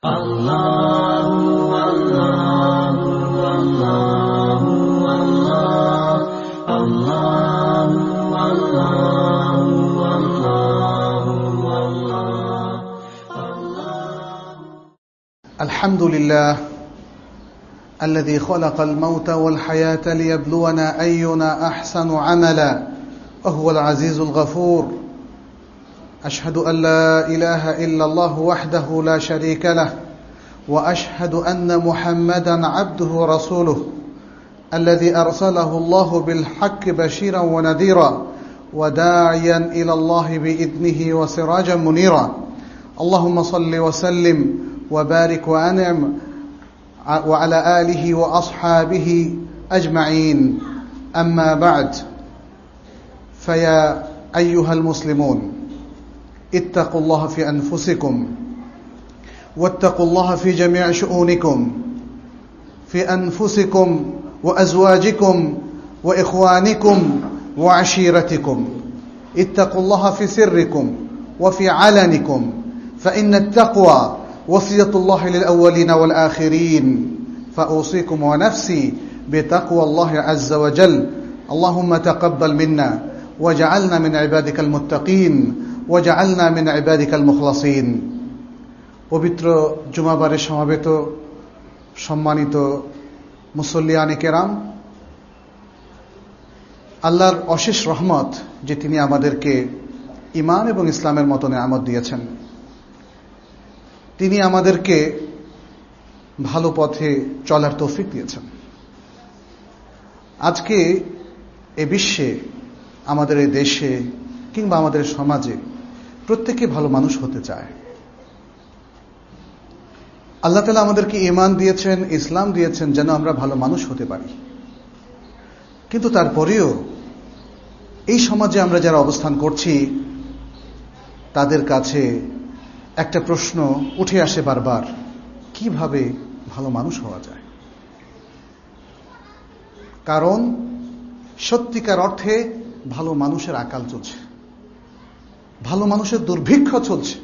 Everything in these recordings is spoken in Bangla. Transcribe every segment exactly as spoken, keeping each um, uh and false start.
Allahu Allahu Allahu Allah Allahu Allahu Allahu Allah. Alhamdulillah الذي خلق الموت والحياة ليبلونا أينا أحسن عملا وهو العزيز الغفور. أشهد أن لا إله إلا الله وحده لا شريك له وأشهد أن محمدا عبده ورسوله الذي أرسله الله بالحق بشيرا ونذيرا وداعيا إلى الله بإذنه وسراجا منيرا. اللهم صل وسلم وبارك وأنعم وعلى آله وأصحابه أجمعين. أما بعد، فيا أيها المسلمون، اتقوا الله في أنفسكم واتقوا الله في جميع شؤونكم، في أنفسكم وأزواجكم وإخوانكم وعشيرتكم. اتقوا الله في سركم وفي علنكم، فإن التقوى وصية الله للأولين والآخرين. فأوصيكم ونفسي بتقوى الله عز وجل. اللهم تقبل منا واجعلنا من عبادك المتقين وجعلنا من عبادك المخلصين. পবিত্র জুমাবারে সমাবেত সম্মানিত মুসল্লিয়ানে কেরাম, আল্লাহর অশেষ রহমত যে তিনি আমাদেরকে ঈমান এবং ইসলামের মতো নেয়ামত দিয়েছেন। তিনি আমাদেরকে ভালো পথে চলার তৌফিক দিয়েছেন। আজকে এ বিশ্বে, আমাদের এই দেশে কিংবা আমাদের সমাজে প্রত্যেকে ভালো মানুষ হতে চায়। আল্লাহ তাআলা আমাদেরকে ঈমান দিয়েছেন, ইসলাম দিয়েছেন যেন আমরা ভালো মানুষ হতে পারি। কিন্তু তারপরেও এই সমাজে আমরা যারা অবস্থান করছি, তাদের কাছে একটা প্রশ্ন উঠে আসে বারবার, কিভাবে ভালো মানুষ হওয়া যায়? কারণ সত্যিকার অর্থে ভালো মানুষের আকাল চলছে, ভালো মানুষের দুর্ভিক্ষ চলছে।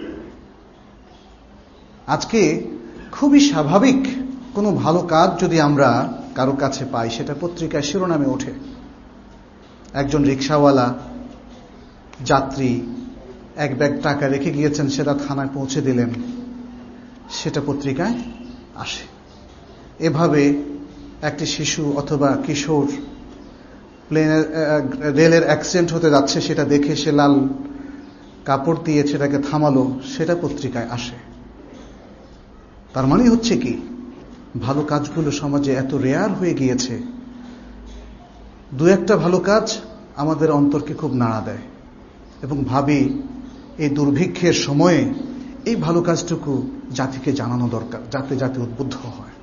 আজকে খুবই স্বাভাবিক কোনো ভালো কাজ যদি আমরা কারো কাছে পাই, সেটা পত্রিকায় শিরোনামে ওঠে। একজন রিকশাওয়ালা যাত্রী এক ব্যাগ টাকা রেখে গিয়েছেন, সেটা থানায় পৌঁছে দিলেন, সেটা পত্রিকায় আসে। এভাবে একটি শিশু অথবা কিশোর প্লেনের রেলের অ্যাক্সিডেন্ট হতে যাচ্ছে, সেটা দেখে সে লাল কাপড় দিয়ে সেটাকে থামালো, সেটা পত্রিকায় আসে। তার মানে হচ্ছে কি, ভালো কাজগুলো সমাজে এত রেয়ার হয়ে গিয়েছে, দু একটা ভালো কাজ আমাদের অন্তরকে খুব নাড়া দেয় এবং ভাবি এই দুর্ভিক্ষের সময়ে এই ভালো কাজটুকু জাতিকে জানানো দরকার, যাতে জাতি উদ্বুদ্ধ হয়।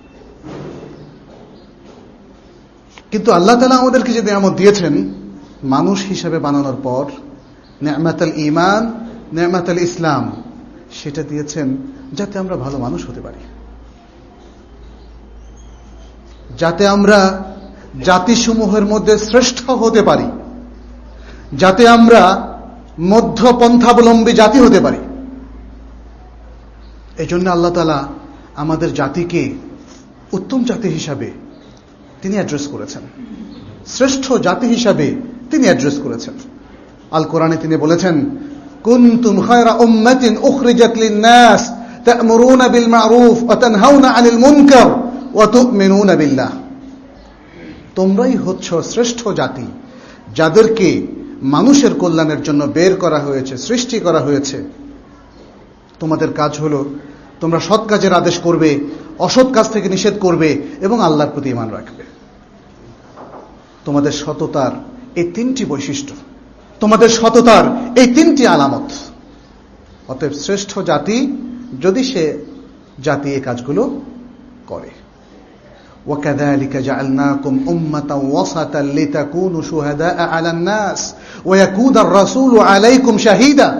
কিন্তু আল্লাহ তাআলা আমাদেরকে যে নিয়ামত দিয়েছেন মানুষ হিসাবে বানানোর পর, নিয়ামাতুল ঈমান, নিয়ামাতুল ইসলাম, সেটা দিয়েছেন যাতে আমরা ভালো মানুষ হতে পারি, যাতে আমরা জাতিসমূহের মধ্যে শ্রেষ্ঠ হতে পারি, যাতে আমরা মধ্যপন্থাবলম্বী জাতি হতে পারি। এই জন্য আল্লাহ তাআলা আমাদের জাতিকে উত্তম জাতি হিসাবে তিনি অ্যাড্রেস করেছেন, শ্রেষ্ঠ জাতি হিসাবে তিনি অ্যাড্রেস করেছেন। আল কোরআনে তিনি বলেছেন, কুনতুম খায়রা উম্মাতিন উখরিজাত লিন-নাস তা'মুরুনা বিল মা'রুফ ওয়া তানহাউনা আনিল মুনকার ওয়া তু'মিনুনা বিল্লাহ। তোমরাই হচ্ছ শ্রেষ্ঠ জাতি, যাদেরকে মানুষের কল্যাণের জন্য বের করা হয়েছে, সৃষ্টি করা হয়েছে। তোমাদের কাজ হলো তোমরা সৎ কাজের আদেশ করবে, অসৎ কাজ থেকে নিষেধ করবে এবং আল্লাহর প্রতি ঈমান রাখবে। তোমাদের সততার এই তিনটি বৈশিষ্ট্য, তোমাদের সততার এই তিনটি আলামত। অতএব শ্রেষ্ঠ জাতি যদি সে জাতি এই কাজগুলো করে। وَكَذَلِكَ جَعَلْنَاكُمْ أُمَّةً وَسَطًا لِتَكُونُوا شُهَدَاءَ عَلَى النَّاسِ وَيَكُونَ الرَّسُولُ عَلَيْكُمْ شَهِيدًا।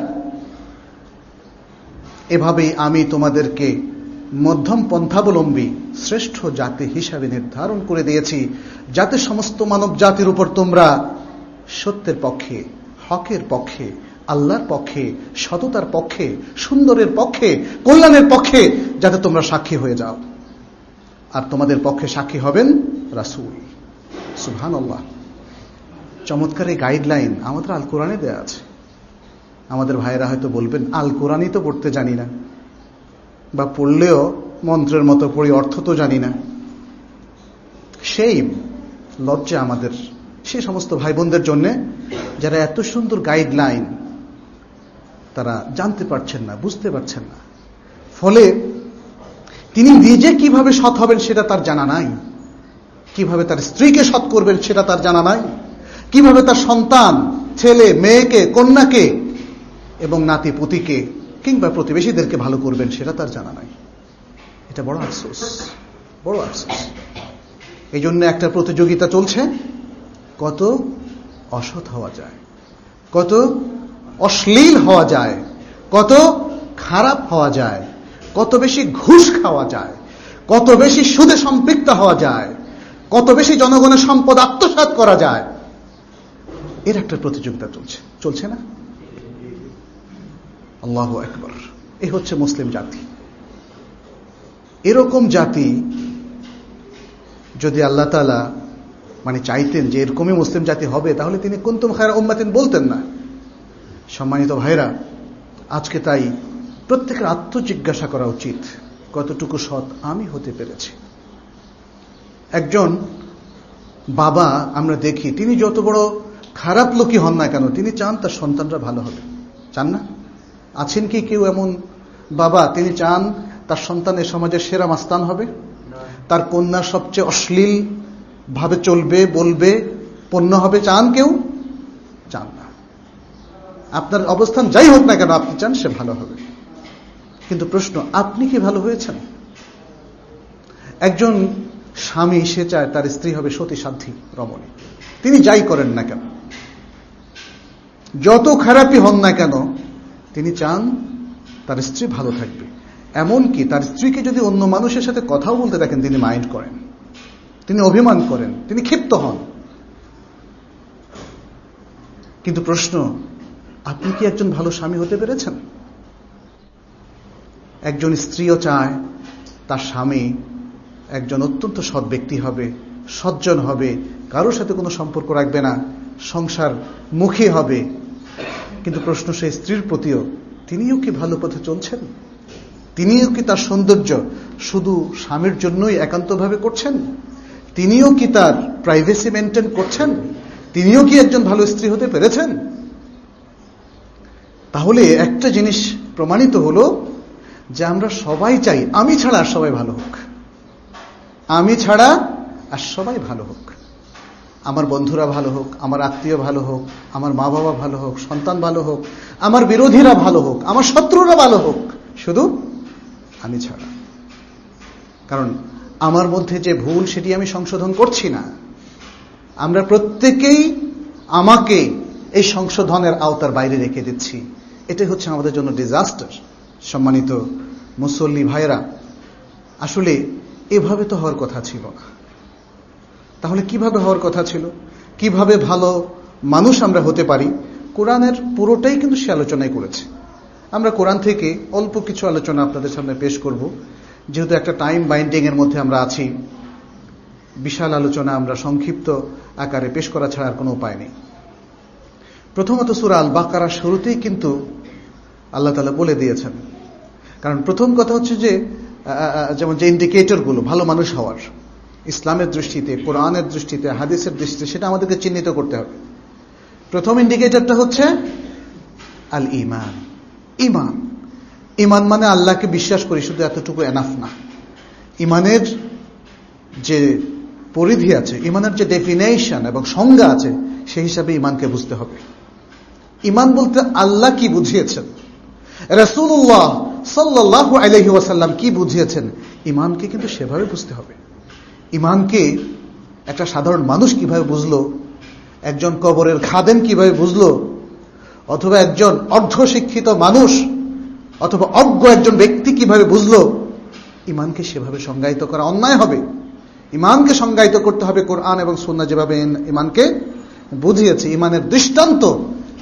এভাবেই আমি তোমাদেরকে মধ্যম পন্থাবলম্বী শ্রেষ্ঠ জাতি হিসাবে নির্ধারণ করে দিয়েছি, যাতে সমস্ত মানব জাতির উপর তোমরা সত্যের পক্ষে, হকের পক্ষে, আল্লাহর পক্ষে, সততার পক্ষে, সুন্দরের পক্ষে, কল্যাণের পক্ষে যাতে তোমরা সাক্ষী হয়ে যাও। আর তোমাদের পক্ষে সাক্ষী হবেন রাসূল। সুবহানাল্লাহ। চমৎকার এই গাইডলাইন আমাদের আল কোরআনে দেয়া আছে। আমাদের ভাইয়েরা হয়তো বলবেন, আল কোরআনই তো পড়তে জানি না, বা পড়লেও মন্ত্রের মতো পড়ি, অর্থ তো জানি না। সেই লজ্জা আমাদের সেই সমস্ত ভাই বোনদের জন্য যারা এত সুন্দর গাইডলাইন তারা জানতে পারছেন না, বুঝতে পারছেন না। ফলে তিনি নিজে কিভাবে সৎ হবেন সেটা তার জানা নাই, কিভাবে তার স্ত্রীকে সৎ করবেন সেটা তার জানা নাই, কিভাবে তার সন্তান, ছেলে মেয়েকে, কন্যাকে এবং নাতি পুতিকে কিংবা প্রতিবেশীদেরকে ভালো করবেন সেটা তার জানা নাই। এটা বড় আফসোস, বড় আফসোস। এই জন্য একটা প্রতিযোগিতা চলছে, কত অসৎ হওয়া যায়, কত অশ্লীল হওয়া যায়, কত খারাপ হওয়া যায়, কত বেশি ঘুষ খাওয়া যায়, কত বেশি সুদে সম্পৃক্ত হওয়া যায়, কত বেশি জনগণের সম্পদ আত্মসাৎ করা যায়, এর একটা প্রতিযোগিতা চলছে, চলছে না? আল্লাহু আকবার। এই হচ্ছে মুসলিম জাতি। এরকম জাতি যদি আল্লাহ তাআলা মানে চাইতেন যে এরকমই মুসলিম জাতি হবে, তাহলে তিনি কুনতুম খায়রা উম্মাতিন বলতেন না। সম্মানিত ভাইরা, আজকে তাই প্রত্যেকের আত্মজিজ্ঞাসা করা উচিত, কতটুকু সৎ আমি হতে পেরেছি। একজন বাবা আমরা দেখি, তিনি যত বড় খারাপ লোকই হন না কেন, তিনি চান তার সন্তানরা ভালো হবে, চান না? আছেন কি কেউ এমন বাবা, তিনি চান তার সন্তানের সমাজের সেরা মাস্তান হবে, তার কন্যা সবচেয়ে অশ্লীল ভাবে চলবে, বলবে, পণ্য হবে, চান কেউ? চান না। আপনার অবস্থান যাই হোক না কেন, আপনি চান সে ভালো হবে। কিন্তু প্রশ্ন, আপনি কি ভালো হয়েছেন? একজন স্বামী সে চায় তার স্ত্রী হবে সতী সাধ্বী রমণী, তিনি যাই করেন না কেন, যত খারাপই হন না কেন, তিনি চান তার স্ত্রী ভালো থাকবে। এমনকি তার স্ত্রীকে যদি অন্য মানুষের সাথে কথাও বলতে দেখেন, তিনি মাইন্ড করেন, তিনি অভিমান করেন, তিনি ক্ষিপ্ত হন। কিন্তু প্রশ্ন, আপনি কি একজন ভালো স্বামী হতে পেরেছেন? একজন স্ত্রীও চায় তার স্বামী একজন অত্যন্ত সৎ ব্যক্তি হবে, সজ্জন হবে, কারোর সাথে কোনো সম্পর্ক রাখবে না, সংসার মুখী হবে। কিন্তু প্রশ্ন, সেই স্ত্রীর প্রতিও তিনিও কি ভালো পথে চলছেন? তিনিও কি তার সৌন্দর্য শুধু স্বামীর জন্যই একান্তভাবে করছেন? তিনিও কি তার প্রাইভেসি মেনটেন করছেন? তিনিও কি একজন ভালো স্ত্রী হতে পেরেছেন? তাহলে একটা জিনিস প্রমাণিত হলো যে আমরা সবাই চাই আমি ছাড়া আর সবাই ভালো হোক, আমি ছাড়া আর সবাই ভালো হোক। আমার বন্ধুরা ভালো হোক, আমার আত্মীয় ভালো হোক, আমার মা বাবা ভালো হোক, সন্তান ভালো হোক, আমার বিরোধীরা ভালো হোক, আমার শত্রুরা ভালো হোক, শুধু আমি ছাড়া। কারণ আমার মধ্যে যে ভুল সেটি আমি সংশোধন করছি না। আমরা প্রত্যেকেই আমাকে এই সংশোধনের আওতার বাইরে রেখে দিচ্ছি। এটাই হচ্ছে আমাদের জন্য ডিজাস্টার। সম্মানিত মুসল্লি ভাইরা, আসলে এভাবে তো হওয়ার কথা ছিল না। তাহলে কিভাবে হওয়ার কথা ছিল? কিভাবে ভালো মানুষ আমরা হতে পারি? কোরআনের পুরোটাই কিন্তু সে আলোচনাই করেছে। আমরা কোরআন থেকে অল্প কিছু আলোচনা আপনাদের সামনে পেশ করব, যেহেতু একটা টাইম বাইন্ডিং এর মধ্যে আমরা আছি। বিশাল আলোচনা আমরা সংক্ষিপ্ত আকারে পেশ করা ছাড়া আর কোনো উপায় নেই। প্রথমত সূরা আল বাকারার শুরুতেই কিন্তু আল্লাহ তাআলা বলে দিয়েছেন। কারণ প্রথম কথা হচ্ছে যে যেমন যে ইন্ডিকেটরগুলো ভালো মানুষ হওয়ার, ইসলামের দৃষ্টিতে, কোরআনের দৃষ্টিতে, হাদিসের দৃষ্টিতে, সেটা আমাদেরকে চিহ্নিত করতে হবে। প্রথম ইন্ডিকেটরটা হচ্ছে আল ঈমান। ঈমান ঈমান মানে আল্লাহকে বিশ্বাস করি, শুধু এতটুকু এনাফ না। ঈমানের যে পরিধি আছে, ঈমানের যে ডেফিনেশন এবং সংজ্ঞা আছে, সেই হিসাবে ঈমানকে বুঝতে হবে। ঈমান বলতে আল্লাহ কি বুঝিয়েছেন, রাসূলুল্লাহ সাল্লাল্লাহু আলাইহি ওয়াসাল্লাম কি বুঝিয়েছেন, ঈমানকে কিন্তু সেভাবে বুঝতে হবে। ঈমানকে একটা সাধারণ মানুষ কিভাবে বুঝলো, একজন কবরের খাদেম কিভাবে বুঝলো, অথবা একজন অর্ধশিক্ষিত মানুষ অথবা অজ্ঞ একজন ব্যক্তি কিভাবে বুঝলো, ঈমানকে সেভাবে সংজ্ঞায়িত করা অন্যায় হবে। ঈমানকে সংজ্ঞায়িত করতে হবে কোরআন এবং সুন্নাহ যেভাবে ঈমানকে বুঝিয়েছে। ঈমানের দৃষ্টান্ত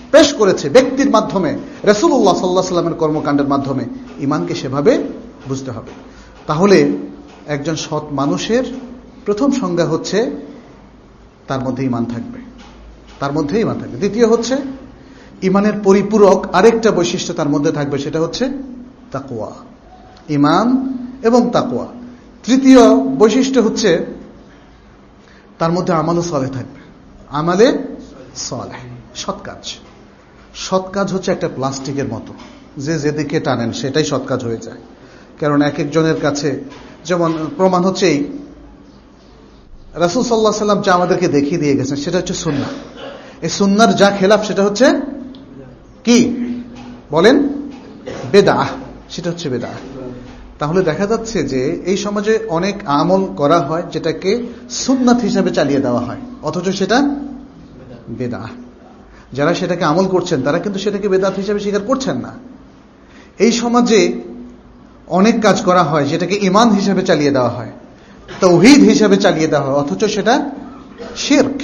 পেশ করেছে ব্যক্তির মাধ্যমে, রাসূলুল্লাহ সাল্লাল্লাহু আলাইহি ওয়াসাল্লামের কর্মকাণ্ডের মাধ্যমে, ঈমানকে সেভাবে বুঝতে হবে। তাহলে একজন সৎ মানুষের প্রথম সংজ্ঞা হচ্ছে তার মধ্যে ঈমান থাকবে, তার মধ্যে ঈমান থাকবে। দ্বিতীয় হচ্ছে ঈমানের পরিপূরক আরেকটা বৈশিষ্ট্য তার মধ্যে থাকবে, সেটা হচ্ছে তাকওয়া। ঈমান এবং তাকওয়া। তৃতীয় বৈশিষ্ট্য হচ্ছে তার মধ্যে আমালে সালেহ থাকবে, আমালে সালেহ, সৎ কাজ। সৎ কাজ হচ্ছে একটা প্লাস্টিকের মতো, যে যেদিকে টানেন সেটাই সৎ কাজ হয়ে যায়। কারণ এক একজনের কাছে, যেমন প্রমাণ হচ্ছে এই রাসূল সাল্লাল্লাহু আলাইহি ওয়াসাল্লাম যা আমাদেরকে দেখিয়ে দিয়ে গেছেন সেটা হচ্ছে সুন্নাহ। এই সুন্নাহর যা খেলাফ সেটা হচ্ছে কি বলেন? বেদাহ, সেটা হচ্ছে বেদাহ। তাহলে দেখা যাচ্ছে যে এই সমাজে অনেক আমল করা হয় যেটাকে সুন্নাত হিসাবে চালিয়ে দেওয়া হয়, অথচ সেটা বেদাহ। যারা সেটাকে আমল করছেন তারা কিন্তু সেটাকে বেদাত হিসাবে স্বীকার করছেন না। এই সমাজে অনেক কাজ করা হয় যেটাকে ঈমান হিসাবে চালিয়ে দেওয়া হয়, তাওহীদ হিসাবে চালিয়ে দেওয়া হয়, অথচ সেটা শিরক।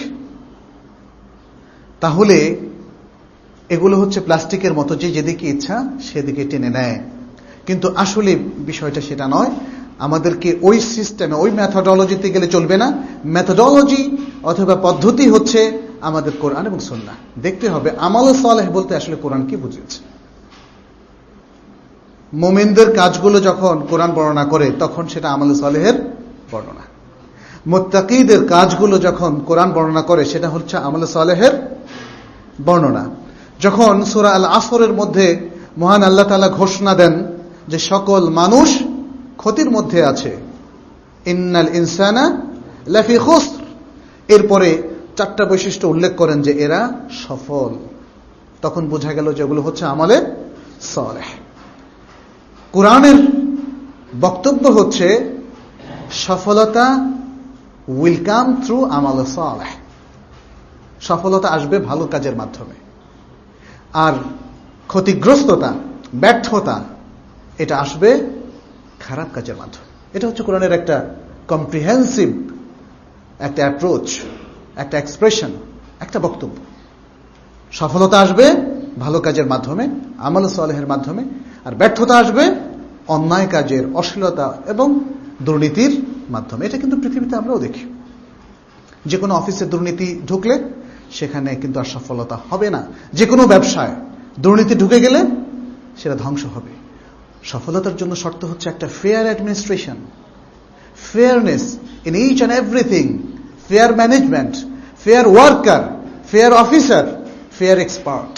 তাহলে এগুলো হচ্ছে প্লাস্টিকের মতো, যে যেদিকে ইচ্ছা সেদিকে টেনে নেয়। কিন্তু আসলে বিষয়টা সেটা নয়। আমাদেরকে ওই সিস্টেমে, ওই মেথোডোলজিতে গেলে চলবে না। মেথোডোলজি অথবা পদ্ধতি হচ্ছে আমাদের কোরআন এবং সুন্নাহ। দেখতে হবে আমাল সালেহ বলতে আসলে কোরআন কি বুঝিয়েছে। মুমিনদের কাজগুলো যখন কোরআন বর্ণনা করে তখন সেটা আমাল সালেহের বর্ণনা। মুত্তাকীদের কাজগুলো যখন কোরআন বর্ণনা করে সেটা হচ্ছে আমাল সালেহের বর্ণনা। যখন সূরা আল আসরের মধ্যে মহান আল্লাহ তাআলা ঘোষণা দেন যে সকল মানুষ ক্ষতির মধ্যে আছে, ইন্নাল ইনসানা লাফি খুসর, এরপরে চারটা বৈশিষ্ট্য উল্লেখ করেন যে এরা সফল, তখন বোঝা গেল যে এগুলো হচ্ছে আমালে সালেহ। কোরআনের বক্তব্য হচ্ছে সফলতা উইল কাম থ্রু আমাল সালেহ। সফলতা আসবে ভালো কাজের মাধ্যমে, আর ক্ষতিগ্রস্ততা, ব্যর্থতা এটা আসবে খারাপ কাজের মাধ্যমে। এটা হচ্ছে কোরআনের একটা কম্প্রিহেন্সিভ একটা অ্যাপ্রোচ, একটা এক্সপ্রেশন, একটা বক্তব্য। সফলতা আসবে ভালো কাজের মাধ্যমে, আমাল সালেহের মাধ্যমে, আর ব্যর্থতা আসবে অন্যায় কাজের, অশ্লীলতা এবং দুর্নীতির মাধ্যমে। এটা কিন্তু পৃথিবীতে আমরাও দেখি। যে কোনো অফিসে দুর্নীতি ঢুকলে সেখানে কিন্তু আর সফলতা হবে না। যে কোনো ব্যবসায় দুর্নীতি ঢুকে গেলে সেটা ধ্বংস হবে। সফলতার জন্য শর্ত হচ্ছে একটা fair administration, fairness in each and everything, fair management, fair worker, fair officer, fair expert.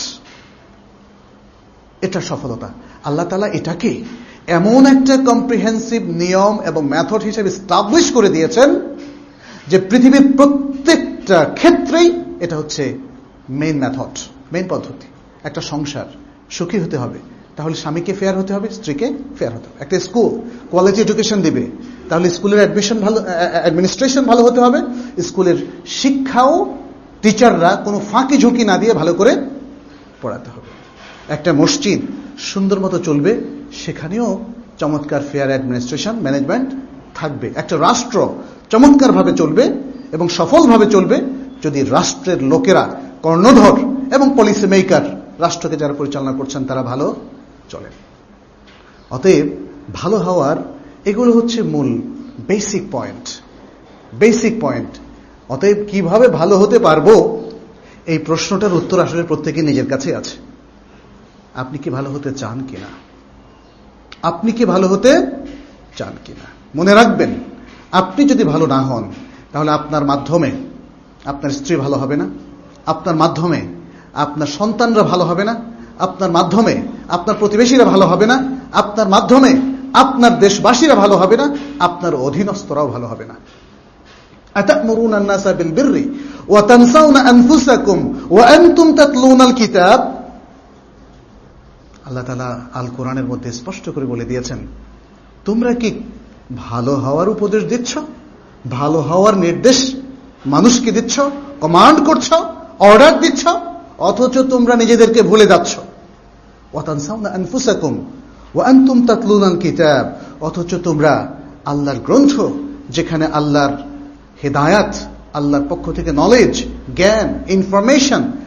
এটা সফলতা। আল্লাহ তাআলা এটাকে এমন একটা কম্প্রিহেন্সিভ নিয়ম এবং মেথড হিসেবে এস্টাবলিশ করে দিয়েছেন যে পৃথিবীর প্রত্যেকটা ক্ষেত্রেই এটা হচ্ছে মেইন মেথড, মেইন পদ্ধতি। একটা সংসার সুখী হতে হবে তাহলে স্বামীকে ফেয়ার হতে হবে, স্ত্রীকে ফেয়ার হতে হবে। একটা স্কুল কোয়ালিটি এডুকেশন দিবে তাহলে স্কুলের অ্যাডমিশন ভালো, অ্যাডমিনিস্ট্রেশন ভালো হতে হবে, স্কুলের শিক্ষাও টিচাররা কোনো ফাঁকি ঝুঁকি না দিয়ে ভালো করে পড়াতে হবে। একটা মসজিদ সুন্দর মতো চলবে, সেখানেও চমৎকার ফেয়ার অ্যাডমিনিস্ট্রেশন, ম্যানেজমেন্ট থাকবে। একটা রাষ্ট্র চমৎকারভাবে চলবে এবং সফলভাবে চলবে যদি রাষ্ট্রের লোকেরা, কর্ণধর এবং পলিসি মেকার, রাষ্ট্রকে যারা পরিচালনা করছেন তারা ভালো চলেন। অতএব ভালো হওয়ার এগুলো হচ্ছে মূল বেসিক পয়েন্ট, বেসিক পয়েন্ট। অতএব কিভাবে ভালো হতে পারবো এই প্রশ্নটার উত্তর আসলে প্রত্যেকেই নিজের কাছে আছে। আপনি কি ভালো হতে চান কিনা? আপনি কি ভালো হতে চান কিনা? মনে রাখবেন, আপনি যদি ভালো না হন তাহলে আপনার মাধ্যমে আপনার স্ত্রী ভালো হবে না, আপনার মাধ্যমে আপনার সন্তানরা ভালো হবে না, আপনার মাধ্যমে আপনার প্রতিবেশীরা ভালো হবে না, আপনার মাধ্যমে আপনার দেশবাসীরা ভালো হবে না, আপনার অধীনস্থরাও ভালো হবে না। আতা'মুরুনা আন-নাসা বিল বিররি ওয়া তানসাউনা আনফুসাকুম ওয়া আনতুম তাতলুনাল কিতাব। আল্লাহ তাআলা আল কোরআনের মধ্যে স্পষ্ট করে বলে দিয়েছেন, তোমরা কি ভালো হওয়ার উপদেশ দিচ্ছ, ভালো হওয়ার নির্দেশ মানুষকে দিচ্ছ, কমান্ড করছ, অর্ডার দিচ্ছ, অথচ তোমরা নিজেদেরকে ভুলে যাচ্ছ। ওয়া তানসাউনা আনফুসাকুম ওয়া আনতুম তাতলুনাল কিতাব, অথচ তোমরা আল্লাহর গ্রন্থ, যেখানে আল্লাহর হেদায়াত, আল্লাহর পক্ষ থেকে নলেজ, জ্ঞান, ইনফরমেশন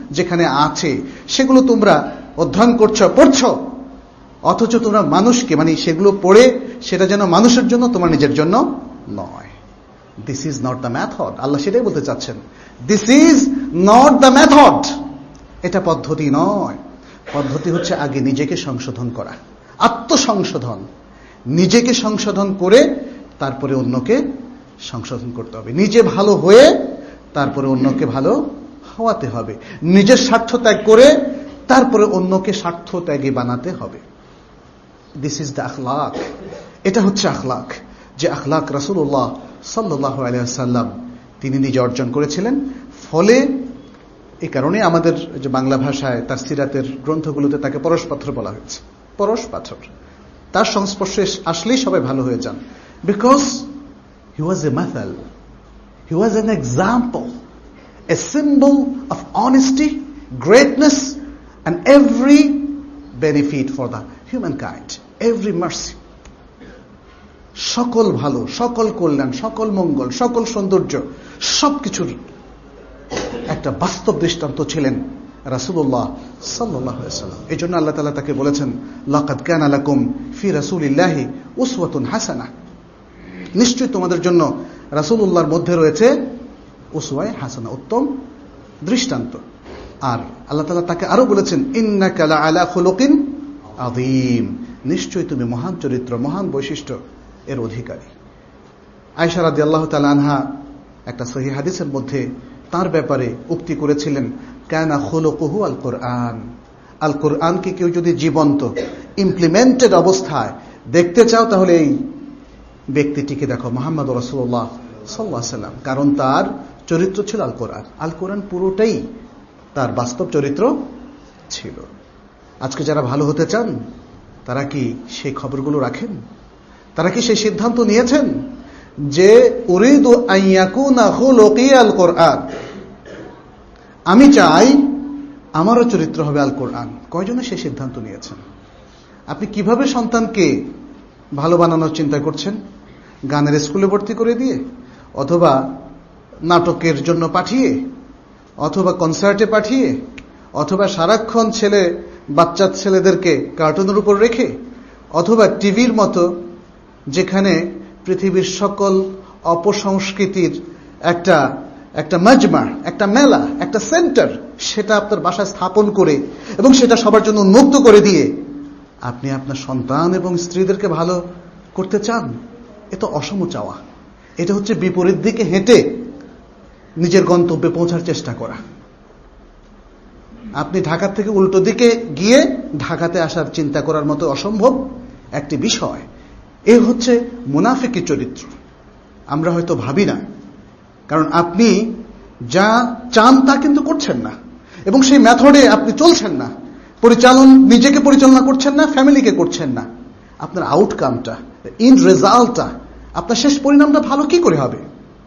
যেখানে আছে সেগুলো তোমরা অধ্যয়ন করছো, পড়ছো, অথচ তোমরা মানুষকে মানে সেগুলো পড়ে সেটা যেন মানুষের জন্য, তোমার নিজের জন্য নয়। This is not the method. আল্লাহ সেটাই বলতে চাচ্ছেন, this is not the method. এটা পদ্ধতি নয়। পদ্ধতি হচ্ছে আগে নিজেকে সংশোধন করা, আত্মসংশোধন। নিজেকে সংশোধন করে তারপরে অন্যকে সংশোধন করতে হবে। নিজে ভালো হয়ে তারপরে অন্যকে ভালো হওয়াতে হবে। নিজের স্বার্থ ত্যাগ করে তারপরে অন্যকে স্বার্থ ত্যাগী বানাতে হবে। দিস ইজ দ্য আখলাক। এটা হচ্ছে আখলাক, যে আখলাক রাসূলুল্লাহ সাল্লাল্লাহু আলাইহি ওয়াসাল্লাম তিনি নিজে অর্জন করেছিলেন। ফলে এই কারণে আমাদের যে বাংলা ভাষায় তার সিরাতের গ্রন্থগুলোতে তাকে পরশ পাথর বলা হয়েছে। পরশ পাথর, তার সংস্পর্শে আসলেই সবাই ভালো হয়ে যান। বিকজ হি ওয়াজ এ মাথাল, he was an example, a symbol of honesty, greatness and every benefit for the humankind, every mercy. সকল ভালো, সকল কল্যাণ, সকল মঙ্গল, সকল সৌন্দর্য, সবকিছুর একটা বাস্তব দৃষ্টান্ত ছিলেন রাসূলুল্লাহ সাল্লাল্লাহু আলাইহি ওয়াসাল্লাম। এই জন্য আল্লাহ তাআলা তাকে বলেছেন, লাকাদ কানা লাকুম ফি রাসূলিল্লাহি উসওয়াতুন হাসানাহ। নিশ্চয়ই তোমাদের জন্য রাসূলুল্লাহর মধ্যে রয়েছে উসওয়ায়ে হাসানাহ, উত্তম দৃষ্টান্ত। আর আল্লাহ তাআলা তাকে আরো বলেছেন, ইন্নাকা লাআলা খুলুকিন আযীম। নিশ্চয়ই তুমি মহান চরিত্র, মহান বৈশিষ্ট্য এর অধিকারী। আয়েশা রাদিয়াল্লাহু তাআলা আনহা একটা সহিহ হাদিসের মধ্যে তার ব্যাপারে উক্তি করেছিলেন, কানা খুলুকুহু আল কোরআন। আল কোরআনকে কেউ যদি জীবন্ত ইমপ্লিমেন্টেড অবস্থায় দেখতে চাও, তাহলে এই ব্যক্তিটিকে দেখো, মুহাম্মদ রাসূলুল্লাহ সাল্লাল্লাহু আলাইহি ওয়াসাল্লাম। কারণ তার চরিত্র ছিল আল কোরআন। আল কোরআন পুরোটাই তার বাস্তব চরিত্র ছিল। আজকে যারা ভালো হতে চান তারা কি সেই খবরগুলো রাখেন? তারা কি সেই সিদ্ধান্ত নিয়েছেন যে উরিদু আন ইয়াকুনা খুলুকি আল কোরআন, আমি চাই আমারও চরিত্র হবে আল কোরআন? কয়জনে সেই সিদ্ধান্ত নিয়েছেন? আপনি কিভাবে সন্তানকে ভালো বানানোর চিন্তা করছেন? গানের স্কুলে ভর্তি করে দিয়ে, অথবা নাটকের জন্য পাঠিয়ে, অথবা কনসার্টে পাঠিয়ে, অথবা সারাক্ষণ ছেলে বাচ্চা ছেলেদেরকে কার্টুনের উপর রেখে, অথবা টিভির মতো যেখানে পৃথিবীর সকল অপসংস্কৃতির একটা একটা মজমা, একটা মেলা, একটা সেন্টার, সেটা আপনার বাসায় স্থাপন করে এবং সেটা সবার জন্য উন্মুক্ত করে দিয়ে আপনি আপনার সন্তান এবং স্ত্রীদেরকে ভালো করতে চান? এ তো অসম চাওয়া। এটা হচ্ছে বিপরীত দিকে হেঁটে নিজের গন্তব্যে পৌঁছার চেষ্টা করা। আপনি ঢাকা থেকে উল্টো দিকে গিয়ে ঢাকাতে আসার চিন্তা করার মতো অসম্ভব একটি বিষয়। এ হচ্ছে মুনাফিকি চরিত্র। আমরা হয়তো ভাবি না, কারণ আপনি যা চান তা কিন্তু করছেন না, এবং সেই মেথডে আপনি চলছেন না। পরিচালন নিজেকে পরিচালনা করছেন না, ফ্যামিলিকে করছেন না। আপনার আউটকামটা, ইন রেজাল্টটা, আপনার শেষ পরিণামটা ভালো কি করে হবে?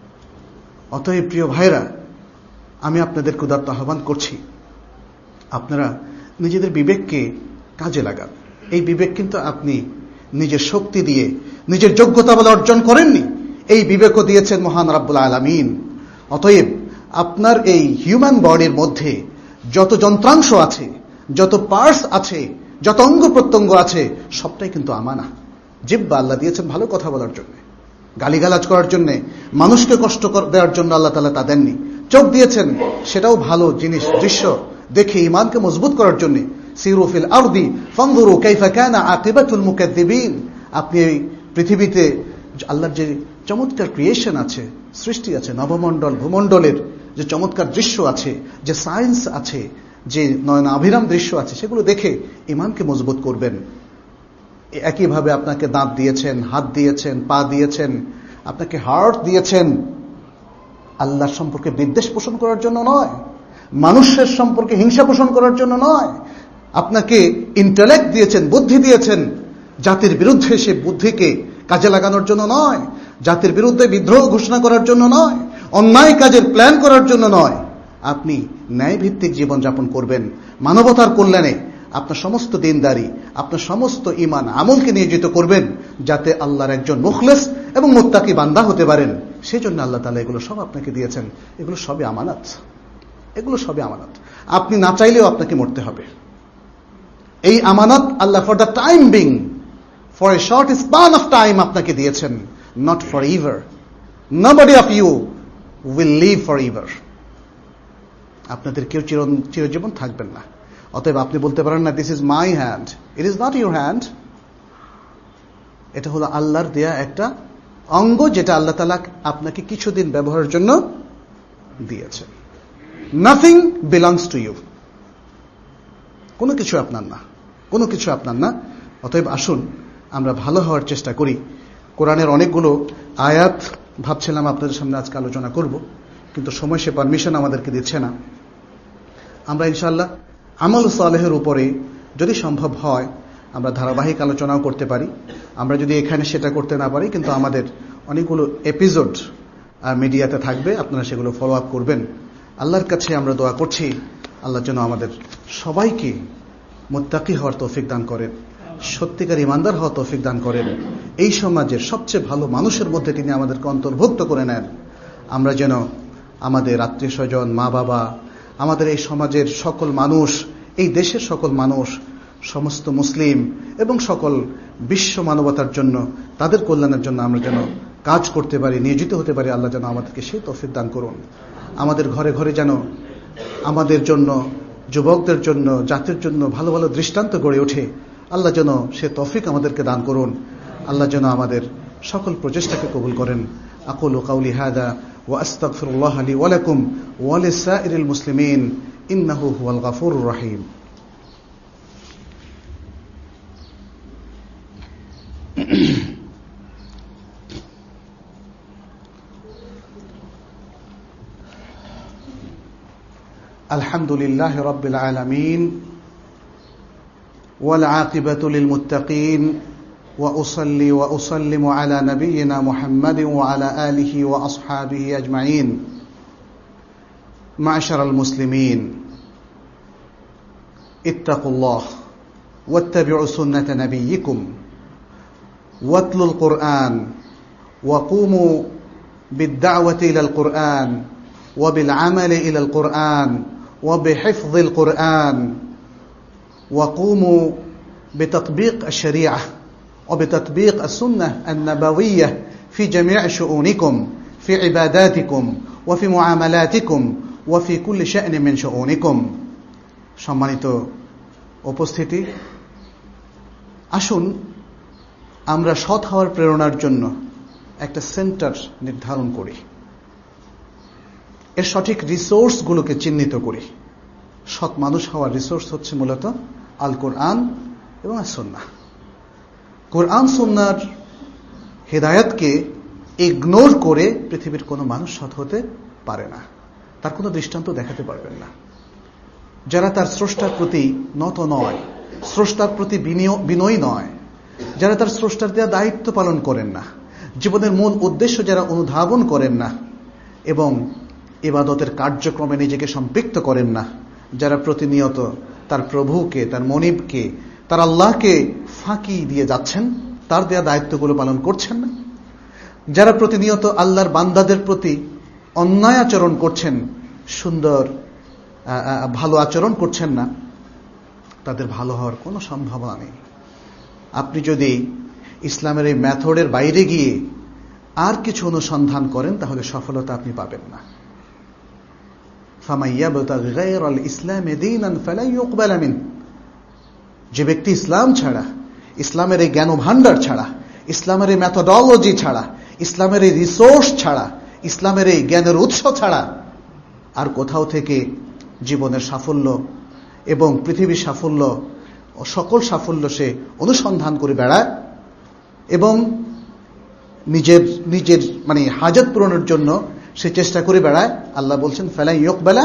অতএব প্রিয় ভাইরা, আমি আপনাদেরকে উদাত্ত আহ্বান করছি, আপনারা নিজেদের বিবেককে কাজে লাগান। এই বিবেক কিন্তু আপনি নিজের শক্তি দিয়ে, নিজের যোগ্যতা বলে অর্জন করেননি। এই বিবেকও দিয়েছেন মহান রাব্বুল আলামিন। অতএব আপনার এই হিউম্যান বডির মধ্যে যত যন্ত্রাংশ আছে, যত পার্টস আছে, যত অঙ্গ প্রত্যঙ্গ আছে, সবটাই কিন্তু আমানা। জিহ্বা আল্লাহ দিয়েছেন ভালো কথা বলার জন্য, গালিগালাজ করার জন্য, মানুষকে কষ্ট দেওয়ার জন্য আল্লাহ তাআলা তা দেননি। চোখ দিয়েছেন, সেটাও ভালো জিনিস, দৃশ্য দেখে ইমানকে মজবুত করার জন্য। সিরু ফিল আরদি ফানজুরু কাইফা কানা আকিবাতুল মুকাজ্জিবিন। আপনি এই পৃথিবীতে আল্লাহর যে চমৎকার ক্রিয়েশন আছে, সৃষ্টি আছে, নবমণ্ডল ভূমণ্ডলের যে চমৎকার দৃশ্য আছে, যে সায়েন্স আছে, যে নয়নাভিরাম দৃশ্য আছে, সেগুলো দেখে ইমানকে মজবুত করবেন। একইভাবে আপনাকে দাঁত দিয়েছেন, হাত দিয়েছেন, পা দিয়েছেন, আপনাকে হার্ট দিয়েছেন আল্লাহর সম্পর্কে বিদ্বেষ পোষণ করার জন্য নয়, মানুষের সম্পর্কে হিংসা পোষণ করার জন্য নয়। আপনাকে ইন্টেলেক্ট দিয়েছেন, বুদ্ধি দিয়েছেন জাতির বিরুদ্ধে সে বুদ্ধিকে কাজে লাগানোর জন্য নয়, জাতির বিরুদ্ধে বিদ্রোহ ঘোষণা করার জন্য নয়, অন্যায় কাজের প্ল্যান করার জন্য নয়। আপনি ন্যায়ভিত্তিক জীবনযাপন করবেন, মানবতার কল্যাণে আপনার সমস্ত দিনদারি, আপনার সমস্ত ঈমান আমলকে নিয়োজিত করবেন, যাতে আল্লাহর একজন মুখলেস এবং মুত্তাকি বান্দা হতে পারেন। সেই জন্য আল্লাহ তাআলা এগুলো সব আপনাকে দিয়েছেন। এগুলো সবই আমানত, এগুলো সবই আমানত। আপনি না চাইলেও আপনাকে মরতে হবে। এই আমানত আল্লাহ for the time being, for a short span of time আপনাকে দিয়েছেন, not forever. Nobody of you will live forever. আপনাদের কেউ চির চিরজীবন থাকবেন না। অতএব আপনি বলতে পারেন না this is my hand. It is not your hand. এটা হলো আল্লাহর দেয়া একটা অঙ্গ, যেটা আল্লাহ তাআলা আপনাকে কিছুদিন ব্যবহারের জন্য দিয়েছে। Nothing belongs to you. কোনো কিছু আপনার না, কোনো কিছু আপনার না। অতএব আসুন আমরা ভালো হওয়ার চেষ্টা করি। কোরআনের অনেকগুলো আয়াত ভাবছিলাম আপনাদের সামনে আজকে আলোচনা করব, কিন্তু সময় সে পারমিশন আমাদেরকে দিচ্ছে না। আমরা ইনশাআল্লাহ আমল সালেহের উপরে যদি সম্ভব হয় আমরা ধারাবাহিক আলোচনাও করতে পারি। আমরা যদি এখানে সেটা করতে না পারি, কিন্তু আমাদের অনেকগুলো এপিসোড মিডিয়াতে থাকবে, আপনারা সেগুলো ফলো আপ করবেন। আল্লাহর কাছে আমরা দোয়া করছি আল্লাহ যেন আমাদের সবাইকে মুত্তাকি হওয়ার তৌফিক দান করেন, সত্যিকার ইমানদার হওয়ার তৌফিক দান করেন। এই সমাজের সবচেয়ে ভালো মানুষের মধ্যে তিনি আমাদেরকে অন্তর্ভুক্ত করে নেন। আমরা যেন আমাদের আত্মীয় স্বজন, মা বাবা, আমাদের এই সমাজের সকল মানুষ, এই দেশের সকল মানুষ, সমস্ত মুসলিম এবং সকল বিশ্ব মানবতার জন্য, তাদের কল্যাণের জন্য আমরা যেন কাজ করতে পারি, নিয়োজিত হতে পারি। আল্লাহ যেন আমাদেরকে সেই তৌফিক দান করুন। আমাদের ঘরে ঘরে যেন আমাদের জন্য, যুবকদের জন্য, জাতির জন্য ভালো ভালো দৃষ্টান্ত গড়ে ওঠে। আল্লাহ যেন সে তৌফিক আমাদেরকে দান করুন। আল্লাহ যেন আমাদের সকল প্রচেষ্টাকে কবুল করেন। আকুলু কাউলি হাদা ওয়া আস্তাগফিরুল্লাহ লি ওয়া লাকুম ওয়া লিসাইরিল মুসলিমিন ইন্নাহু হুয়াল গফুরুর রহিম। আলহামদুলিল্লাহি রাব্বিল আলামিন ওয়াল আকিবাতু লিল মুত্তাকিন ওয়া উসাল্লি ওয়া উসাল্লিমু আলা নাবিয়িনা মুহাম্মাদিন ওয়া আলা আলিহি ওয়া আসহাবিহি আজমাইন। মা'শারাল মুসলিমিন, ইত্তাকুল্লাহ ওয়াত্তাবি'উ সুন্নাতা নাবিয়্যিকুম ওয়াতলুল কুরআন ওয়া কুমু বিদ-দা'ওয়াতি ইলাল কুরআন ওয়া বিল আমালি ইলাল কুরআন ওয়া বিহিফযিল কুরআন ওয়া কুমু বিতাতবিক আশ-শরীআহ ওয়া বিতাতবিক আস-সুন্নাহ আন-নাবাওয়িyyah ফি জামি' শুউনিকুম ফি ইবাদাতিকুম ওয়া ফি মুআমালাতিকুম ওয়া ফি কুল্লি শা'নিন মিন শুউনিকুম। সম্মানিত উপস্থিতি, আসুন আমরা সৎ হওয়ার প্রেরণার জন্য একটা সেন্টার নির্ধারণ করি, এর সঠিক রিসোর্সগুলোকে চিহ্নিত করি। সৎ মানুষ হওয়ার রিসোর্স হচ্ছে মূলত আল কোরআন এবং সুন্নাহ। কোরআন সুন্নাহর হেদায়েতকে ইগনোর করে পৃথিবীর কোনো মানুষ সৎ হতে পারে না, তার কোনো দৃষ্টান্ত দেখাতে পারবেন না। যারা তার স্রষ্টার প্রতি নত নয়, স্রষ্টার প্রতি বিনয়ী নয়, যারা তার স্রষ্টার দেওয়া দায়িত্ব পালন করেন না, জীবনের মূল উদ্দেশ্য যারা অনুধাবন করেন না এবং ইবাদতের কার্যক্রমে নিজেকে সম্পৃক্ত করেন না, যারা প্রতিনিয়ত তার প্রভুকে, তার মনিবকে, তার আল্লাহকে ফাঁকি দিয়ে যাচ্ছেন, তার দেয়া দায়িত্বগুলো পালন করছেন না, যারা প্রতিনিয়ত আল্লাহর বান্দাদের প্রতি অন্যায় আচরণ করছেন, সুন্দর ভালো আচরণ করছেন না, তাদের ভালো হওয়ার কোনো সম্ভাবনা নেই। আপনি যদি ইসলামের এই মেথডের বাইরে গিয়ে আর কিছু অনুসন্ধান করেন তাহলে সফলতা আপনি পাবেন না। ফামান ইয়াবতাগি গায়রাল ইসলামি দীনান ফালান ইউকবালা মিন। যে ব্যক্তি ইসলাম ছাড়া, ইসলামের এই জ্ঞান ভান্ডার ছাড়া, ইসলামের এই মেথডোলজি ছাড়া, ইসলামের এই রিসোর্স ছাড়া, ইসলামের এই জ্ঞানের উৎস ছাড়া আর কোথাও থেকে জীবনের সাফল্য এবং পৃথিবীর সাফল্য ও সকল সাফল্য সে অনুসন্ধান করে বেড়ায় এবং নিজের নিজের মানে হাজত পূরণের জন্য সে চেষ্টা করে বেড়ায়, আল্লাহ বলছেন ফালা ইউকবালা,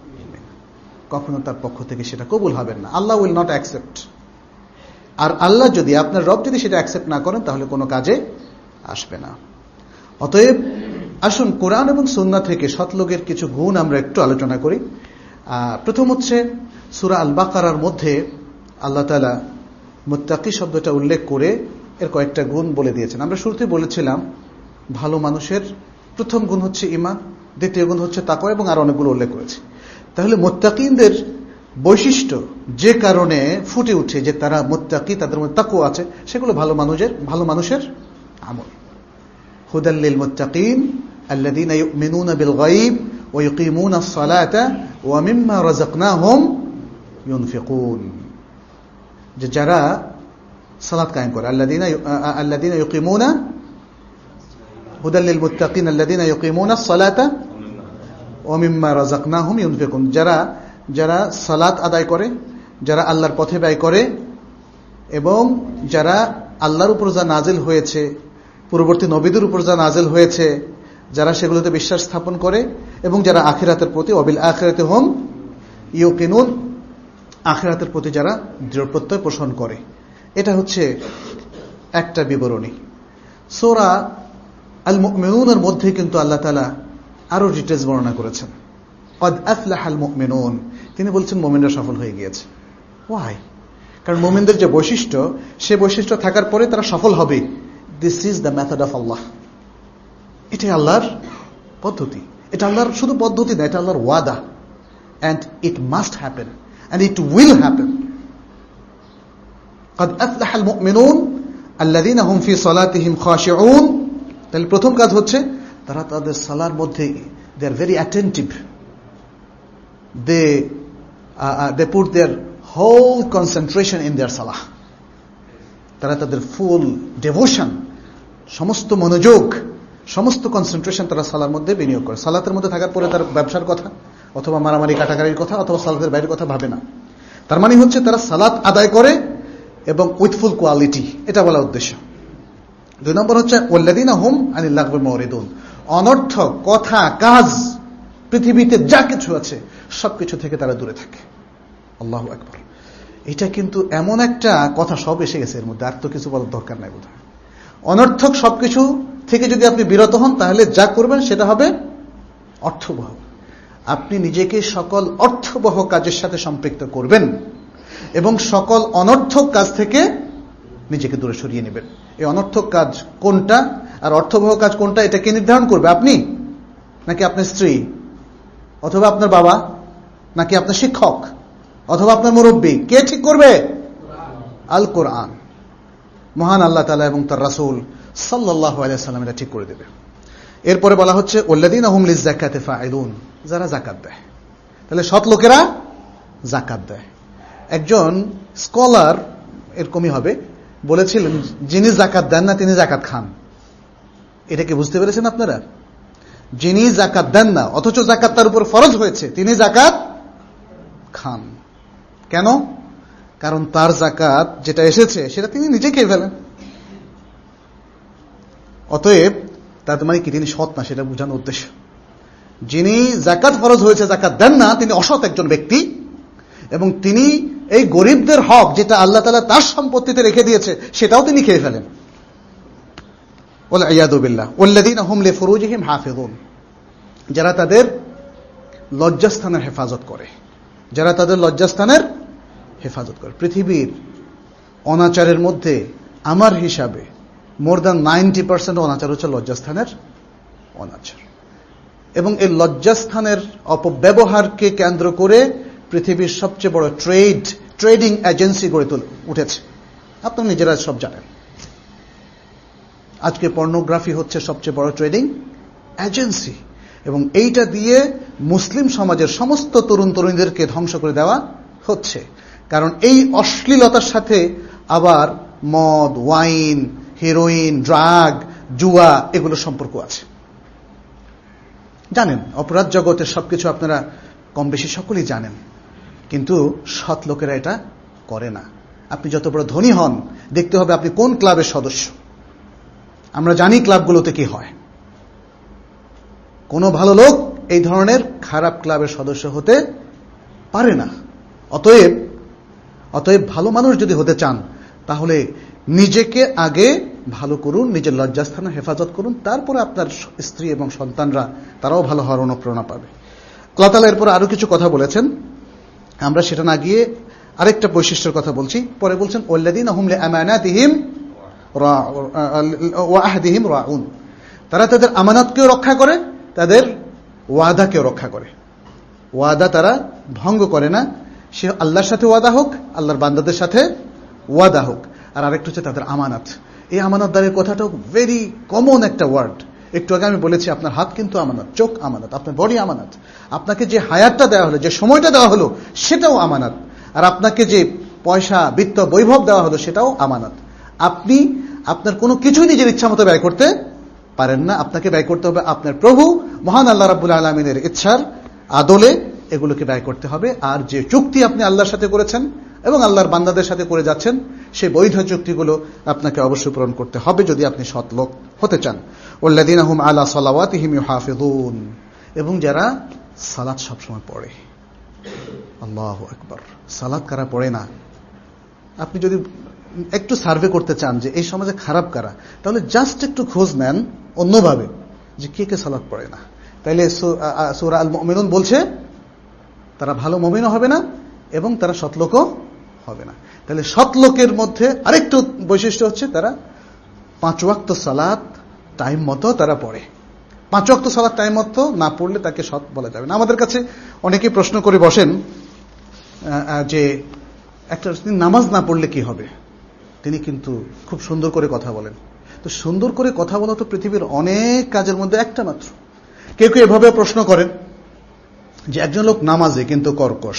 কখনো তার পক্ষ থেকে সেটা কবুল হবে না। Allah will not accept. আর আল্লাহ যদি, আপনার রব যদি সেটা অ্যাকসেপ্ট না করেন তাহলে কোনো কাজে আসবে না। অতএব আসুন কোরআন এবং সুন্নাহ থেকে সৎলোকের কিছু গুণ আমরা একটু আলোচনা করি। প্রথম হচ্ছে সূরা আল বাকারার মধ্যে আল্লাহ তাআলা মুত্তাকি শব্দটা উল্লেখ করে এর কয়েকটা গুণ বলে দিয়েছেন। আমরা শুরুতে বলেছিলাম ভালো মানুষের প্রথম গুণ হচ্ছে ঈমান, দ্বিতীয় গুণ হচ্ছে তাকওয়া এবং আরো অনেকগুলো উল্লেখ করেছি। তাহলে মুত্তাকিনদের বৈশিষ্ট্য যে কারণে ফুটে উঠে যে তারা মুত্তাকি, তাদের মধ্যে তাকওয়া আছে, সেগুলো ভালো মানুষের ভালো মানুষের আমল। হুদাল লিল মুত্তাকিন আল্লাযীনা ইউমিনুনা বিল গায়ব ওয়া ইউকিমুনা আস-সালাতা ওয়া মিম্মা রাযাকনাহুম ইউনফিকুন, যে যারা সালাত কায়েম করে। আল্লাযীনা আল্লাযীনা ইউকিমুনা হুদাল লিল মুত্তাকিন আল্লাযীনা ইউকিমুনা আস-সালাতা ওয়া মিম্মা রাযাকনাহুম ইউনফিকুন, যারা যারা সালাত আদায় করে, যারা আল্লাহর পথে ব্যয় করে, এবং যারা আল্লাহর উপর যা নাজিল হয়েছে, পূর্ববর্তী নবীদের উপর যা নাজিল হয়েছে, যারা সেগুলোতে বিশ্বাস স্থাপন করে, এবং যারা আখিরাতের প্রতি ওয়াবিল আখিরাতি হুম ইউকিনুন, আখিরাতের প্রতি যারা দৃঢ় প্রত্যয় পোষণ করে। এটা হচ্ছে একটা বিবরণী। সূরা আল মুমিনুনের মধ্যে কিন্তু আল্লাহ তাআলা আরো ডিটেইলস বর্ণনা করেছেন। কদ আফলাহাল মুমিনুন, তিনি বলছেন মুমিনরা সফল হয়ে গিয়েছে। ওয়াই? কারণ মুমিনদের যে বৈশিষ্ট্য, সে বৈশিষ্ট্য থাকার পরে তারা সফল হবে। This is the method of Allah. এটাই আল্লাহর পদ্ধতি। এটা আল্লাহর শুধু পদ্ধতি না, এটা আল্লাহর ওয়াদা। And it must happen, and it will happen. কদ আফলাহাল মুমিনুন আল্লাযীনা হুম ফি সালাতিহিম খাশিউন। তাহলে প্রথম কাজ হচ্ছে তারা তাদের সালার মধ্যে they are very attentive. They uh, uh, they put their whole concentration in their salah. তারা তাদের ফুল ডেভোশন, সমস্ত মনোযোগ, সমস্ত কনসেন্ট্রেশন তারা সালার মধ্যে বিনিয়োগ করে। সালাতের মধ্যে থাকার পরে তার ব্যবসার কথা অথবা মারামারি কাটাকাটির কথা অথবা সালাতের বাইরের কথা ভাবে না। তার মানে হচ্ছে তারা সালাত আদায় করে এবং উইথ ফুল কোয়ালিটি, এটা বলা উদ্দেশ্য। দুই নম্বর হচ্ছে ওয়াল্লাযীনা হুম আনিল লাগবি মুরিদুন। অনর্থক কথা, কাজ, পৃথিবীতে যা কিছু আছে সবকিছু থেকে তারা দূরে থাকে। আল্লাহু আকবার। এটা কিন্তু এমন একটা কথা, সব এসে গেছে এর মধ্যে, আর তো কিছু বলার দরকার নাই বোধহয়। অনর্থক সবকিছু থেকে যদি আপনি বিরত হন, তাহলে যা করবেন সেটা হবে অর্থবহ। আপনি নিজেকে সকল অর্থবহ কাজের সাথে সম্পৃক্ত করবেন এবং সকল অনর্থক কাজ থেকে নিজেকে দূরে সরিয়ে নেবেন। এই অনর্থক কাজ কোনটা আর অর্থবহ কাজ কোনটা, এটা কে নির্ধারণ করবে? আপনি, নাকি আপনার স্ত্রী, অথবা আপনার বাবা, নাকি আপনার শিক্ষক, অথবা আপনার মুরব্বী? কে ঠিক করবে? আল কোরআন, মহান আল্লাহ তাআলা এবং তার রাসূল সাল্লাল্লাহু আলাইহি ওয়াসাল্লাম এটা ঠিক করে দেবে। এরপরে বলা হচ্ছে ওয়াল্লাযীনা হুম লিয-যাকাতি ফাঈলুন, যারা যাকাত দেয়। তাহলে সৎ লোকেরা যাকাত দেয়। একজন স্কলার এরকমই হবে বলেছিলেন, যিনি যাকাত দেন না তিনি যাকাত খান। এটা কি বুঝতে পেরেছেন আপনারা? যিনি যাকাত দেন না অথচ যাকাত তার উপর ফরজ হয়েছে, তিনি যাকাত খান। কেন? কারণ তার যাকাত যেটা এসেছে সেটা তিনি নিজে খেয়ে ফেলেন। অতএব তার মানে কি তিনি সৎ না, সেটা বোঝানোর উদ্দেশ্য। যিনি যাকাত ফরজ হয়েছে যাকাত দেন না, তিনি অসৎ একজন ব্যক্তি, এবং তিনি এই গরিবদের হক যেটা আল্লাহ তাআলা তার সম্পত্তিতে রেখে দিয়েছে সেটাও তিনি খেয়ে ফেলেন। ওয়ালিয়াযু বিল্লাহ। ওয়াল্লাযীনা হুম লিফুরুজিহিম হাফিযুন, যারা তাদের লজ্জাস্থানের হেফাজত করে, যারা তাদের লজ্জাস্থানের হেফাজত করে। পৃথিবীর অনাচারের মধ্যে আমার হিসাবে মোর দ্যান নাইনটি পার্সেন্ট অনাচার হচ্ছে লজ্জাস্থানের অনাচার, এবং এই লজ্জাস্থানের অপব্যবহারকে কেন্দ্র করে পৃথিবীর সবচেয়ে বড় ট্রেড ট্রেডিং এজেন্সি গড়ে তুলে উঠেছে। আপনারা নিজেরা সব জানেন। আজকে পর্নোগ্রাফি হচ্ছে সবচেয়ে বড় ট্রেডিং এজেন্সি, এবং এইটা দিয়ে মুসলিম সমাজের সমস্ত তরুণ তরুণীদেরকে ধ্বংস করে দেওয়া হচ্ছে। কারণ এই অশ্লীলতার সাথে আবার মদ, ওয়াইন, হেরোইন, ড্রাগ, জুয়া এগুলোর সম্পর্ক আছে। জানেন, অপরাধ জগতের সবকিছু আপনারা কম বেশি সকলেই জানেন, কিন্তু সৎ লোকেরা এটা করে না। আপনি যত বড় ধনী হন, দেখতে হবে আপনি কোন ক্লাবের সদস্য। আমরা জানি ক্লাবগুলোতে কি হয়। কোনো ভালো লোক এই ধরনের খারাপ ক্লাবের সদস্য হতে পারে না। অতএব অতএব ভালো মানুষ যদি হতে চান, তাহলে নিজেকে আগে ভালো করুন, নিজের লজ্জাস্থানে হেফাজত করুন, তারপরে আপনার স্ত্রী এবং সন্তানরা তারাও ভালো হওয়ার অনুপ্রেরণা পাবে। আল্লাহ তাআলা এরপর আরো কিছু কথা বলেছেন, আমরা সেটা না গিয়ে আরেকটা বৈশিষ্ট্যের কথা বলছি। পরে বলছেন ওয়াল্লাযীনা হুম লিআমানাতিহিম ওয়া আহদিহিম রাউন, তারা তাদের আমানতকেও রক্ষা করে, তাদের ওয়াদাকেও রক্ষা করে। ওয়াদা তারা ভঙ্গ করে না, সে আল্লাহর সাথে ওয়াদা হোক, আল্লাহর বান্দাদের সাথে ওয়াদা হোক। আর আরেকটা হচ্ছে তাদের আমানত। এই আমানতদারের কথাটাও ভেরি কমন একটা ওয়ার্ড। একটু আগে আমি বলেছি আপনার হাত কিন্তু আমানত, চোখ আমানত, আপনার বডি আমানত, আপনাকে যে হায়াতটা দেওয়া হলো, যে সময়টা দেওয়া হলো সেটাও আমানত, আর আপনাকে যে পয়সা বিত্ত বৈভব দেওয়া হলো সেটাও আমানত। আপনি আপনার কোনো কিছুই নিজের ইচ্ছা মতো ব্যয় করতে পারেন না, আপনাকে ব্যয় করতে হবে আপনার প্রভু মহান আল্লাহ রাব্বুল আলামিনের ইচ্ছার আদলে এগুলোকে ব্যয় করতে হবে। আর যে চুক্তি আপনি আল্লাহর সাথে করেছেন এবং আল্লাহর বান্দাদের সাথে করে যাচ্ছেন, সেই বৈধ চুক্তিগুলো আপনাকে অবশ্যই পূরণ করতে হবে যদি আপনি সৎ লোক হতে চান। ওয়াল্লাযীনা হুম আলা সালাওয়াতিহিম ইউহাফিযুন, এবং যারা সালাত সবসময় পড়ে। আল্লাহু আকবার, সালাত কারা পড়ে না? আপনি যদি একটু সার্ভে করতে চান যে এই সমাজে খারাপ কারা, তাহলে জাস্ট একটু খোঁজ নেন অন্যভাবে যে কে কে সালাত পড়ে না। তাইলে সূরা আল মুমিনুন বলছে তারা ভালো মুমিনও হবে না এবং তারা সৎলোকও হবে না। তাহলে সৎলোকের মধ্যে আরেকটু বৈশিষ্ট্য হচ্ছে তারা পাঁচ ওয়াক্ত সালাত টাইম মতো তারা পড়ে। পাঁচ ওয়াক্ত সালাত টাইম মতো না পড়লে তাকে সৎ বলা যাবে না। আমাদের কাছে অনেকেই প্রশ্ন করে বসেন যে একটা নামাজ না পড়লে কি হবে। তিনি কিন্তু খুব সুন্দর করে কথা বলেন। তো সুন্দর করে কথা বলা তো পৃথিবীর অনেক কাজের মধ্যে একটা মাত্র। কেউ কেউ এভাবে প্রশ্ন করেন যে একজন লোক নামাজি কিন্তু কর্কশ,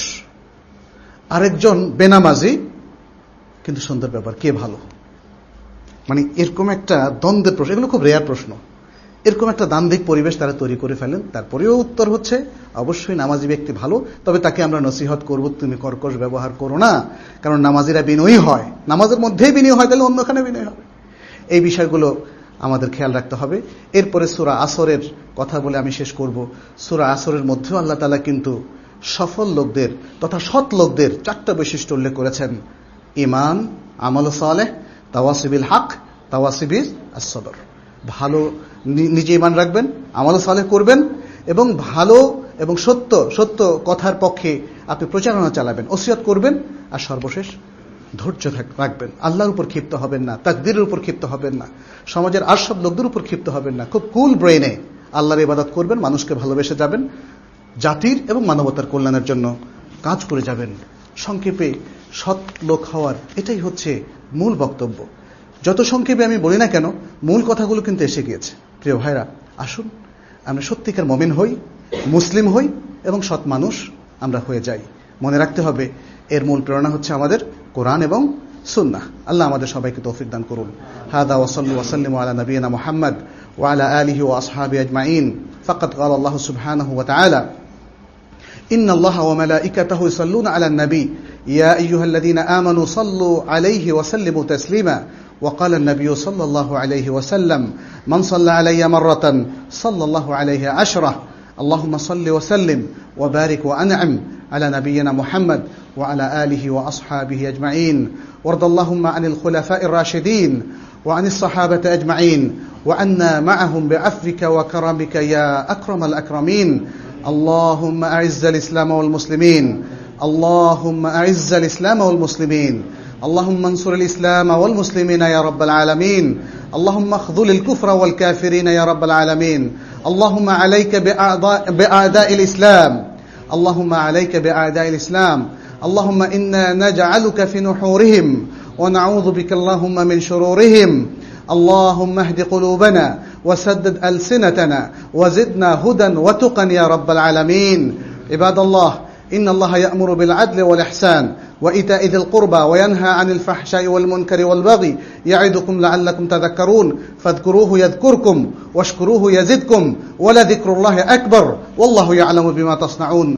আরেকজন বেনামাজি কিন্তু সুন্দর ব্যাপার, কে ভালো? মানে এরকম একটা দ্বন্দ্বের প্রশ্ন, এগুলো খুব রেয়ার প্রশ্ন। এরকম একটা দ্বান্দ্বিক পরিবেশ তারা তৈরি করে ফেলেন। তারপরেও উত্তর হচ্ছে অবশ্যই নামাজি ব্যক্তি ভালো, তবে তাকে আমরা নসিহত করব তুমি কর্কশ ব্যবহার করো না, কারণ নামাজিরা বিনয়ী হয়, নামাজের মধ্যেই বিনয়ী হয়, তাহলে অন্যখানে বিনয়ী হবে। এই বিষয়গুলো আমাদের খেয়াল রাখতে হবে। এরপরে সূরা আসরের কথা বলে আমি শেষ করব। সূরা আসরের মধ্যেও আল্লাহ তাআলা কিন্তু সফল লোকদের তথা সৎ লোকদের চারটা বৈশিষ্ট্য উল্লেখ করেছেন: ঈমান, আমল সালেহ, তাওয়াসিবিল হক, তাওয়াসিবিস as-sabr। ভালো নিজে ঈমান রাখবেন, আমল সালেহ করবেন এবং ভালো এবং সত্য সত্য কথার পক্ষে আপনি প্রচারণা চালাবেন, ওসিয়ত করবেন, আর সর্বশেষ ধৈর্য রাখবেন। আল্লাহর উপর ক্ষিপ্ত হবেন না, তাকদীরের উপর ক্ষিপ্ত হবেন না, সমাজের আর সব লোকদের উপর ক্ষিপ্ত হবেন না। খুব কুল ব্রেইনে আল্লাহর ইবাদত করবেন, মানুষকে ভালোবেসে যাবেন, জাতির এবং মানবতার কল্যাণের জন্য কাজ করে যাবেন। সংক্ষেপে সৎ লোক হওয়ার এটাই হচ্ছে মূল বক্তব্য। যত সংক্ষেপে আমি বলি না কেন, মূল কথাগুলো কিন্তু এসে গিয়েছে। প্রিয় ভাইরা, আসুন আমরা সত্যিকার মুমিন হই, মুসলিম হই এবং সৎ মানুষ আমরা হয়ে যাই। মনে রাখতে হবে এর মূল প্রেরণা হচ্ছে আমাদের কোরআন এবং সুন্নাহ। আল্লাহ আমাদের সবাইকে তৌফিক দান করুন। হাদা ওয়া সাল্লু ওয়া সাল্লিমু আলা নবিয়িনা মুহাম্মদ ওয়া আলা আলিহি ওয়া আসহাবিহি আজমাইন। ফাকাদ ক্বালা আল্লাহু সুবহানাহু ওয়া তাআলা إن الله وملائكته يصلون على النبي يا أيها الذين آمنوا صلوا عليه وسلموا تسليما وقال النبي صلى الله عليه وسلم من صلى علي مرة صلى الله عليه عشرة اللهم صل وسلم وبارك وأنعم على نبينا محمد وعلى آله وأصحابه أجمعين وارض اللهم عن الخلفاء الراشدين وعن الصحابة أجمعين وعنا معهم بعفوك وكرمك يا أكرم الأكرمين اللهم أعز الإسلام والمسلمين اللهم أعز الإسلام والمسلمين اللهم انصر الإسلام والمسلمين يا رب العالمين اللهم اخذل الكفر والكافرين يا رب العالمين اللهم عليك بأعداء, بأعداء الإسلام اللهم عليك بأعداء الإسلام اللهم إنا نجعلك في نحورهم ونعوذ بك اللهم من شرورهم اللهم اهد قلوبنا وسدد ألسنتنا وزدنا هدى وتقا يا رب العالمين عباد الله إن الله يأمر بالعدل والإحسان وإيتاء ذي القربى وينهى عن الفحشاء والمنكر والبغي يعظكم لعلكم تذكرون فاذكروه يذكركم واشكروه يزدكم ولذكر الله أكبر والله يعلم بما تصنعون